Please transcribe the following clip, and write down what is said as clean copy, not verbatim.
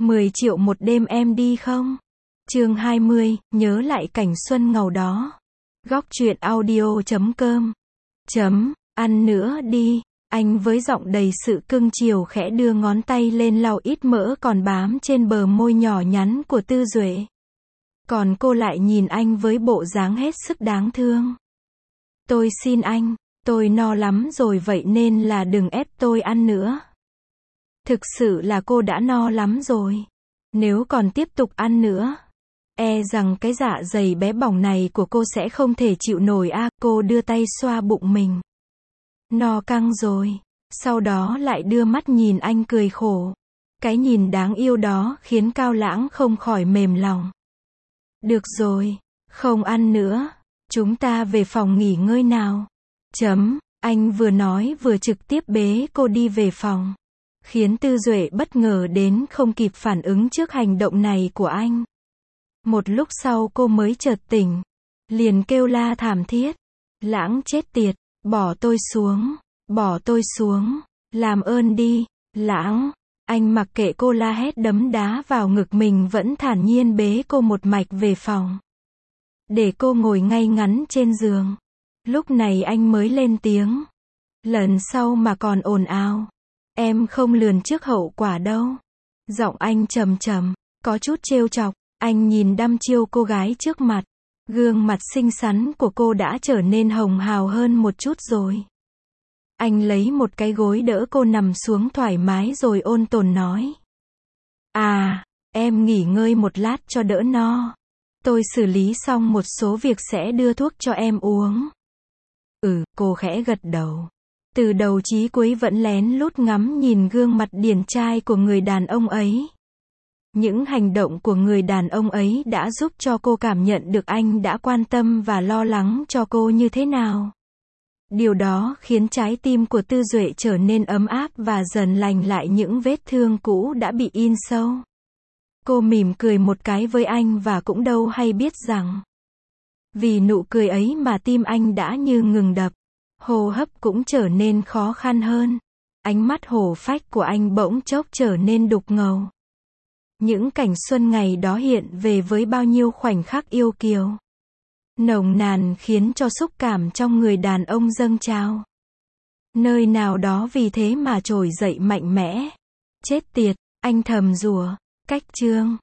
10 triệu một đêm em đi không? Chương 20, nhớ lại cảnh xuân ngầu đó. Góc truyện audio.com. Ăn nữa đi. Anh với giọng đầy sự cưng chiều khẽ đưa ngón tay lên lau ít mỡ còn bám trên bờ môi nhỏ nhắn của Tư Duệ. Còn cô lại nhìn anh với bộ dáng hết sức đáng thương. Tôi xin anh, tôi no lắm rồi vậy nên là đừng ép tôi ăn nữa. Thực sự là cô đã no lắm rồi. Nếu còn tiếp tục ăn nữa, e rằng cái dạ dày bé bỏng này của cô sẽ không thể chịu nổi a. Cô đưa tay xoa bụng mình. No căng rồi. Sau đó lại đưa mắt nhìn anh cười khổ. Cái nhìn đáng yêu đó khiến Cao Lãng không khỏi mềm lòng. Được rồi, không ăn nữa. Chúng ta về phòng nghỉ ngơi nào. Anh vừa nói vừa trực tiếp bế cô đi về phòng. Khiến Tư Duệ bất ngờ đến không kịp phản ứng trước hành động này của anh. Một lúc sau cô mới chợt tỉnh. Liền kêu la thảm thiết. Lãng chết tiệt, bỏ tôi xuống, bỏ tôi xuống, làm ơn đi, Lãng. Anh mặc kệ cô la hét đấm đá vào ngực mình vẫn thản nhiên bế cô một mạch về phòng. Để cô ngồi ngay ngắn trên giường. Lúc này anh mới lên tiếng. Lần sau mà còn ồn ào, em không lường trước hậu quả đâu. Giọng anh trầm trầm, có chút trêu chọc. Anh nhìn đăm chiêu cô gái trước mặt. Gương mặt xinh xắn của cô đã trở nên hồng hào hơn một chút rồi. Anh lấy một cái gối đỡ cô nằm xuống thoải mái rồi ôn tồn nói. À, em nghỉ ngơi một lát cho đỡ no. Tôi xử lý xong một số việc sẽ đưa thuốc cho em uống. Cô khẽ gật đầu. Từ đầu chí cuối vẫn lén lút ngắm nhìn gương mặt điển trai của người đàn ông ấy. Những hành động của người đàn ông ấy đã giúp cho cô cảm nhận được anh đã quan tâm và lo lắng cho cô như thế nào. Điều đó khiến trái tim của Tư Duệ trở nên ấm áp và dần lành lại những vết thương cũ đã bị in sâu. Cô mỉm cười một cái với anh và cũng đâu hay biết rằng, vì nụ cười ấy mà tim anh đã như ngừng đập. Hô hấp cũng trở nên khó khăn hơn. Ánh mắt hổ phách của anh bỗng chốc trở nên đục ngầu. Những cảnh xuân ngày đó hiện về với bao nhiêu khoảnh khắc yêu kiều, nồng nàn khiến cho xúc cảm trong người đàn ông dâng trào. Nơi nào đó vì thế mà trồi dậy mạnh mẽ. Chết tiệt, anh thầm rủa. Cách chương